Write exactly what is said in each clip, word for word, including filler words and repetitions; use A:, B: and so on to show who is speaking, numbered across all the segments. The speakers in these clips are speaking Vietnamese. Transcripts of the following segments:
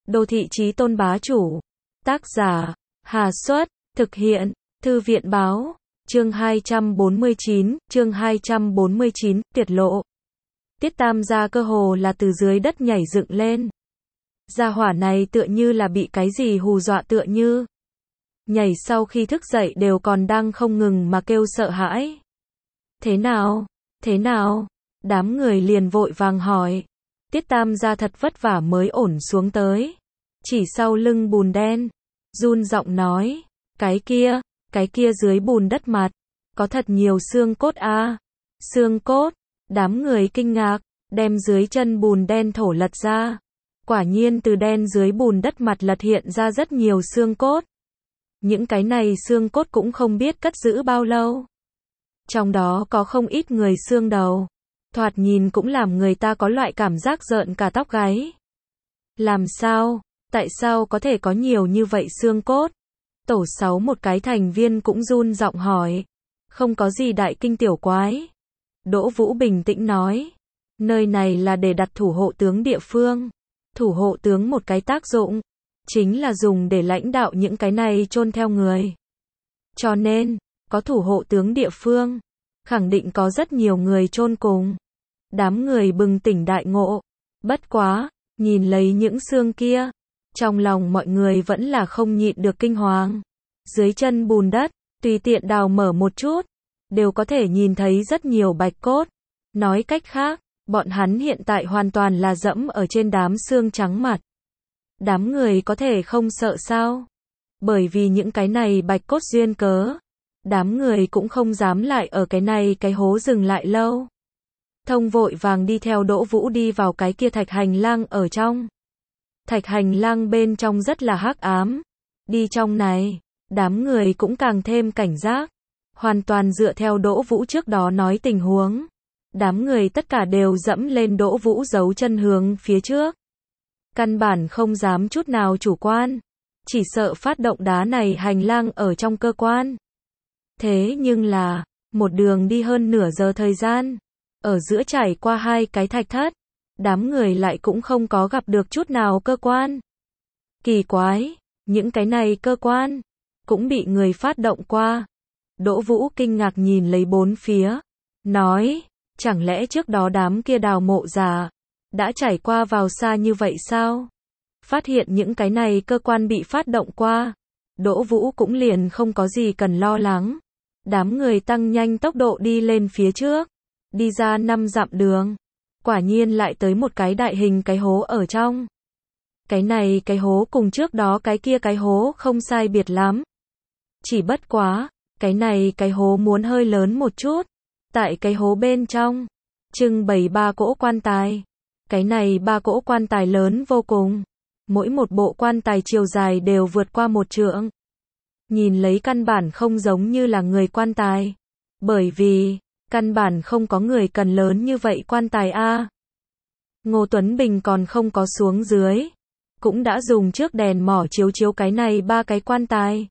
A: Đô thị chí tôn bá chủ. Tác giả, Hà Xuất, thực hiện, Thư viện báo, chương hai trăm bốn mươi chín, chương hai trăm bốn mươi chín, tiết lộ. Tiết Tam gia cơ hồ là từ dưới đất nhảy dựng lên. Gia hỏa này tựa như là bị cái gì hù dọa tựa như. Nhảy sau khi thức dậy đều còn đang không ngừng mà kêu sợ hãi. Thế nào? Thế nào? Đám người liền vội vàng hỏi. Tiết Tam gia thật vất vả mới ổn xuống tới. Chỉ sau lưng bùn đen. Run giọng nói. Cái kia, cái kia dưới bùn đất mặt. Có thật nhiều xương cốt à? Xương cốt. Đám người kinh ngạc. Đem dưới chân bùn đen thổ lật ra. Quả nhiên từ đen dưới bùn đất mặt lật hiện ra rất nhiều xương cốt. Những cái này xương cốt cũng không biết cất giữ bao lâu. Trong đó có không ít người xương đầu. Thoạt nhìn cũng làm người ta có loại cảm giác rợn cả tóc gáy. Làm sao? Tại sao có thể có nhiều như vậy xương cốt? Tổ sáu một cái thành viên cũng run giọng hỏi. Không có gì đại kinh tiểu quái. Đỗ Vũ bình tĩnh nói. Nơi này là để đặt thủ hộ tướng địa phương. Thủ hộ tướng một cái tác dụng. Chính là dùng để lãnh đạo những cái này chôn theo người. Cho nên, có thủ hộ tướng địa phương. Khẳng định có rất nhiều người chôn cùng. Đám người bừng tỉnh đại ngộ. Bất quá, nhìn lấy những xương kia. Trong lòng mọi người vẫn là không nhịn được kinh hoàng. Dưới chân bùn đất, tùy tiện đào mở một chút. Đều có thể nhìn thấy rất nhiều bạch cốt. Nói cách khác, bọn hắn hiện tại hoàn toàn là dẫm ở trên đám xương trắng mặt. Đám người có thể không sợ sao? Bởi vì những cái này bạch cốt duyên cớ. Đám người cũng không dám lại ở cái này cái hố dừng lại lâu. Thông vội vàng đi theo Đỗ Vũ đi vào cái kia thạch hành lang ở trong. Thạch hành lang bên trong rất là hắc ám. Đi trong này, đám người cũng càng thêm cảnh giác. Hoàn toàn dựa theo Đỗ Vũ trước đó nói tình huống. Đám người tất cả đều dẫm lên Đỗ Vũ giấu chân hướng phía trước. Căn bản không dám chút nào chủ quan. Chỉ sợ phát động đá này hành lang ở trong cơ quan. Thế nhưng là, một đường đi hơn nửa giờ thời gian. Ở giữa trải qua hai cái thạch thất. Đám người lại cũng không có gặp được chút nào cơ quan. Kỳ quái, những cái này cơ quan. Cũng bị người phát động qua. Đỗ Vũ kinh ngạc nhìn lấy bốn phía. Nói, chẳng lẽ trước đó đám kia đào mộ giả. Đã trải qua vào xa như vậy sao? Phát hiện những cái này cơ quan bị phát động qua. Đỗ Vũ cũng liền không có gì cần lo lắng. Đám người tăng nhanh tốc độ đi lên phía trước. Đi ra năm dặm đường. Quả nhiên lại tới một cái đại hình cái hố ở trong. Cái này cái hố cùng trước đó cái kia cái hố không sai biệt lắm. Chỉ bất quá, cái này cái hố muốn hơi lớn một chút. Tại cái hố bên trong, trưng bày ba cỗ quan tài. Cái này ba cỗ quan tài lớn vô cùng. Mỗi một bộ quan tài chiều dài đều vượt qua một trượng. Nhìn lấy căn bản không giống như là người quan tài. Bởi vì, căn bản không có người cần lớn như vậy quan tài a. Ngô Tuấn Bình còn không có xuống dưới. Cũng đã dùng trước đèn mỏ chiếu chiếu cái này ba cái quan tài.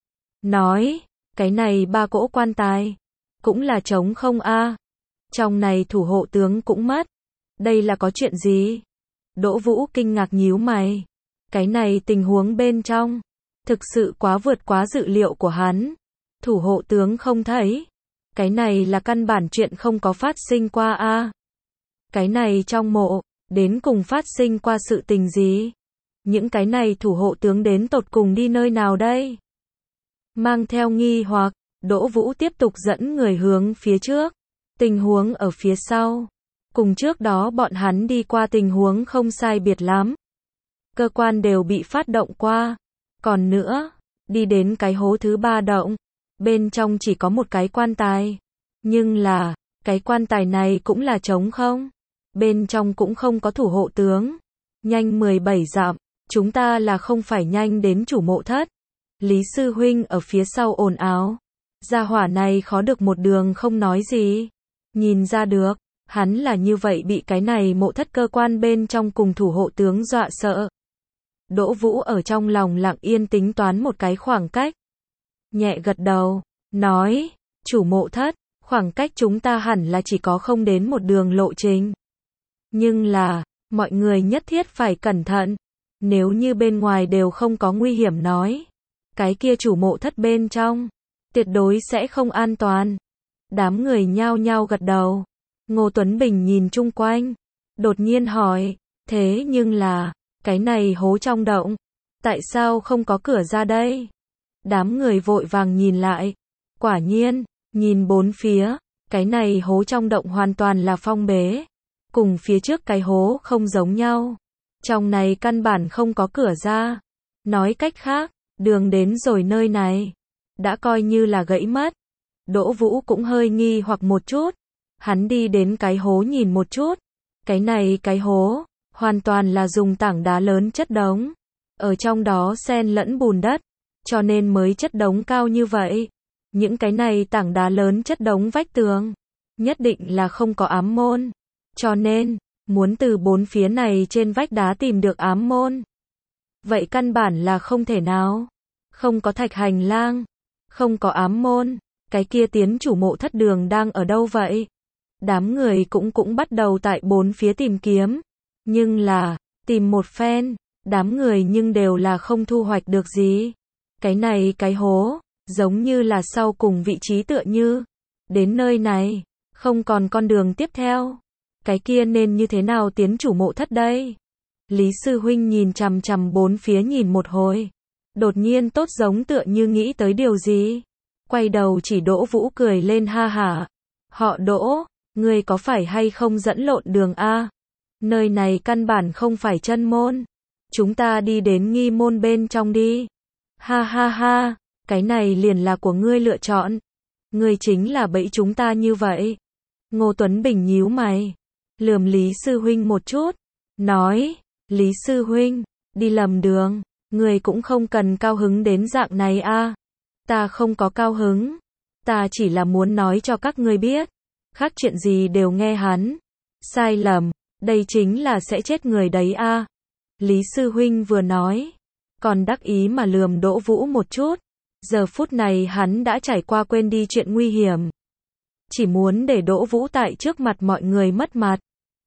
A: Nói, cái này ba cỗ quan tài. Cũng là trống không a. Trong này thủ hộ tướng cũng mất. Đây là có chuyện gì? Đỗ Vũ kinh ngạc nhíu mày. Cái này tình huống bên trong. Thực sự quá vượt quá dự liệu của hắn. Thủ hộ tướng không thấy. Cái này là căn bản chuyện không có phát sinh qua a. Cái này trong mộ, đến cùng phát sinh qua sự tình gì? Những cái này thủ hộ tướng đến tột cùng đi nơi nào đây? Mang theo nghi hoặc, Đỗ Vũ tiếp tục dẫn người hướng phía trước. Tình huống ở phía sau. Cùng trước đó bọn hắn đi qua tình huống không sai biệt lắm. Cơ quan đều bị phát động qua. Còn nữa, đi đến cái hố thứ ba động. Bên trong chỉ có một cái quan tài. Nhưng là, cái quan tài này cũng là trống không. Bên trong cũng không có thủ hộ tướng. Nhanh mười bảy dặm, chúng ta là không phải nhanh đến chủ mộ thất. Lý sư huynh ở phía sau ồn ào. Gia hỏa này khó được một đường không nói gì. Nhìn ra được, hắn là như vậy bị cái này mộ thất cơ quan bên trong cùng thủ hộ tướng dọa sợ. Đỗ Vũ ở trong lòng lặng yên tính toán một cái khoảng cách. Nhẹ gật đầu, nói, chủ mộ thất, khoảng cách chúng ta hẳn là chỉ có không đến một đường lộ trình. Nhưng là, mọi người nhất thiết phải cẩn thận. Nếu như bên ngoài đều không có nguy hiểm nói, cái kia chủ mộ thất bên trong, tuyệt đối sẽ không an toàn. Đám người nhao nhao gật đầu. Ngô Tuấn Bình nhìn chung quanh, đột nhiên hỏi, thế nhưng là, cái này hố trong động, tại sao không có cửa ra đây? Đám người vội vàng nhìn lại, quả nhiên, nhìn bốn phía, cái này hố trong động hoàn toàn là phong bế, cùng phía trước cái hố không giống nhau. Trong này căn bản không có cửa ra. Nói cách khác, đường đến rồi nơi này, đã coi như là gãy mất. Đỗ Vũ cũng hơi nghi hoặc một chút. Hắn đi đến cái hố nhìn một chút. Cái này cái hố, hoàn toàn là dùng tảng đá lớn chất đống. Ở trong đó xen lẫn bùn đất, cho nên mới chất đống cao như vậy. Những cái này tảng đá lớn chất đống vách tường, nhất định là không có ám môn. Cho nên, muốn từ bốn phía này trên vách đá tìm được ám môn, vậy căn bản là không thể nào. Không có thạch hành lang, không có ám môn, cái kia tiến chủ mộ thất đường đang ở đâu vậy? Đám người cũng cũng bắt đầu tại bốn phía tìm kiếm. Nhưng là, tìm một phen, đám người nhưng đều là không thu hoạch được gì. Cái này cái hố, giống như là sau cùng vị trí tựa như. Đến nơi này, không còn con đường tiếp theo. Cái kia nên như thế nào tiến chủ mộ thất đây? Lý sư huynh nhìn chằm chằm bốn phía nhìn một hồi. Đột nhiên tốt giống tựa như nghĩ tới điều gì. Quay đầu chỉ Đỗ Vũ cười lên ha hả. Họ Đỗ, ngươi có phải hay không dẫn lộn đường a? Nơi này căn bản không phải chân môn. Chúng ta đi đến nghi môn bên trong đi. Ha ha ha, cái này liền là của ngươi lựa chọn. Ngươi chính là bẫy chúng ta như vậy. Ngô Tuấn Bình nhíu mày, lườm Lý sư huynh một chút, nói, Lý sư huynh, đi lầm đường, ngươi cũng không cần cao hứng đến dạng này a. Ta không có cao hứng, ta chỉ là muốn nói cho các ngươi biết, khác chuyện gì đều nghe hắn. Sai lầm, đây chính là sẽ chết người đấy a. Lý sư huynh vừa nói, còn đắc ý mà lườm Đỗ Vũ một chút. Giờ phút này hắn đã trải qua quên đi chuyện nguy hiểm, chỉ muốn để Đỗ Vũ tại trước mặt mọi người mất mặt.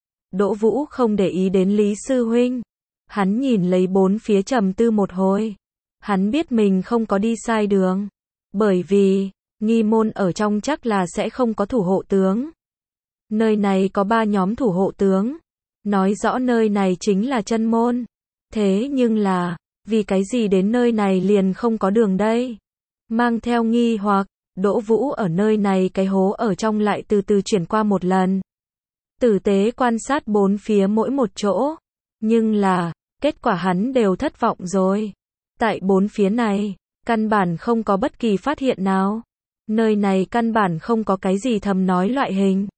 A: Đỗ Vũ không để ý đến Lý sư huynh, hắn nhìn lấy bốn phía trầm tư một hồi. Hắn biết mình không có đi sai đường, bởi vì nghi môn ở trong chắc là sẽ không có thủ hộ tướng. Nơi này có ba nhóm thủ hộ tướng, nói rõ nơi này chính là chân môn. Thế nhưng là, vì cái gì đến nơi này liền không có đường đây? Mang theo nghi hoặc, Đỗ Vũ ở nơi này cái hố ở trong lại từ từ chuyển qua một lần. Tử tế quan sát bốn phía mỗi một chỗ. Nhưng là, kết quả hắn đều thất vọng rồi. Tại bốn phía này, căn bản không có bất kỳ phát hiện nào. Nơi này căn bản không có cái gì thầm nói loại hình.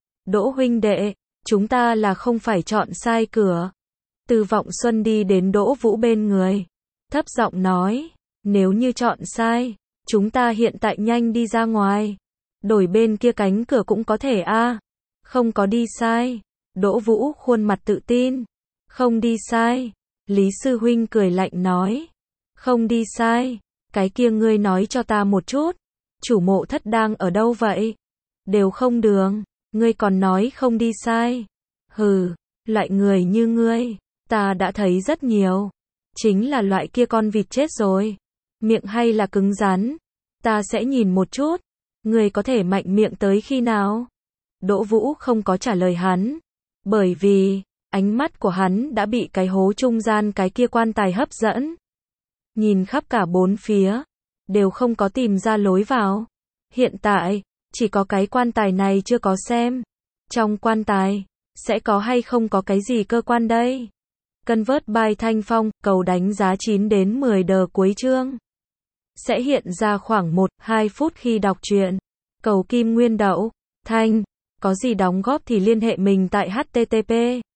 A: Đỗ huynh đệ, chúng ta là không phải chọn sai cửa. Từ Vọng Xuân đi đến Đỗ Vũ bên người, thấp giọng nói, nếu như chọn sai, chúng ta hiện tại nhanh đi ra ngoài. Đổi bên kia cánh cửa cũng có thể a. À. Không có đi sai. Đỗ Vũ khuôn mặt tự tin. Không đi sai. Lý sư huynh cười lạnh nói. Không đi sai. Cái kia ngươi nói cho ta một chút. Chủ mộ thất đang ở đâu vậy? Đều không đường. Ngươi còn nói không đi sai. Hừ, loại người như ngươi, ta đã thấy rất nhiều. Chính là loại kia con vịt chết rồi. Miệng hay là cứng rắn? Ta sẽ nhìn một chút. Ngươi có thể mạnh miệng tới khi nào? Đỗ Vũ không có trả lời hắn. Bởi vì, ánh mắt của hắn đã bị cái hố trung gian cái kia quan tài hấp dẫn. Nhìn khắp cả bốn phía, đều không có tìm ra lối vào. Hiện tại, chỉ có cái quan tài này chưa có xem. Trong quan tài, sẽ có hay không có cái gì cơ quan đây? Convert by Thanh Phong, cầu đánh giá chín đến mười đờ cuối chương. Sẽ hiện ra khoảng một đến hai phút khi đọc truyện. Cầu kim nguyên đậu, Thanh, có gì đóng góp thì liên hệ mình tại http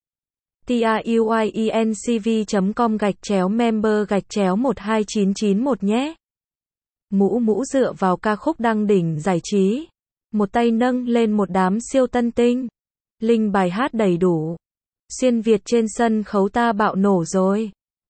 A: truyencv chấm com gạch chéo member gạch chéo một hai chín chín một nhé. Mũ mũ dựa vào ca khúc đăng đỉnh giải trí. Một tay nâng lên một đám siêu tân tinh. Linh bài hát đầy đủ. Xuyên Việt trên sân khấu ta bạo nổ rồi.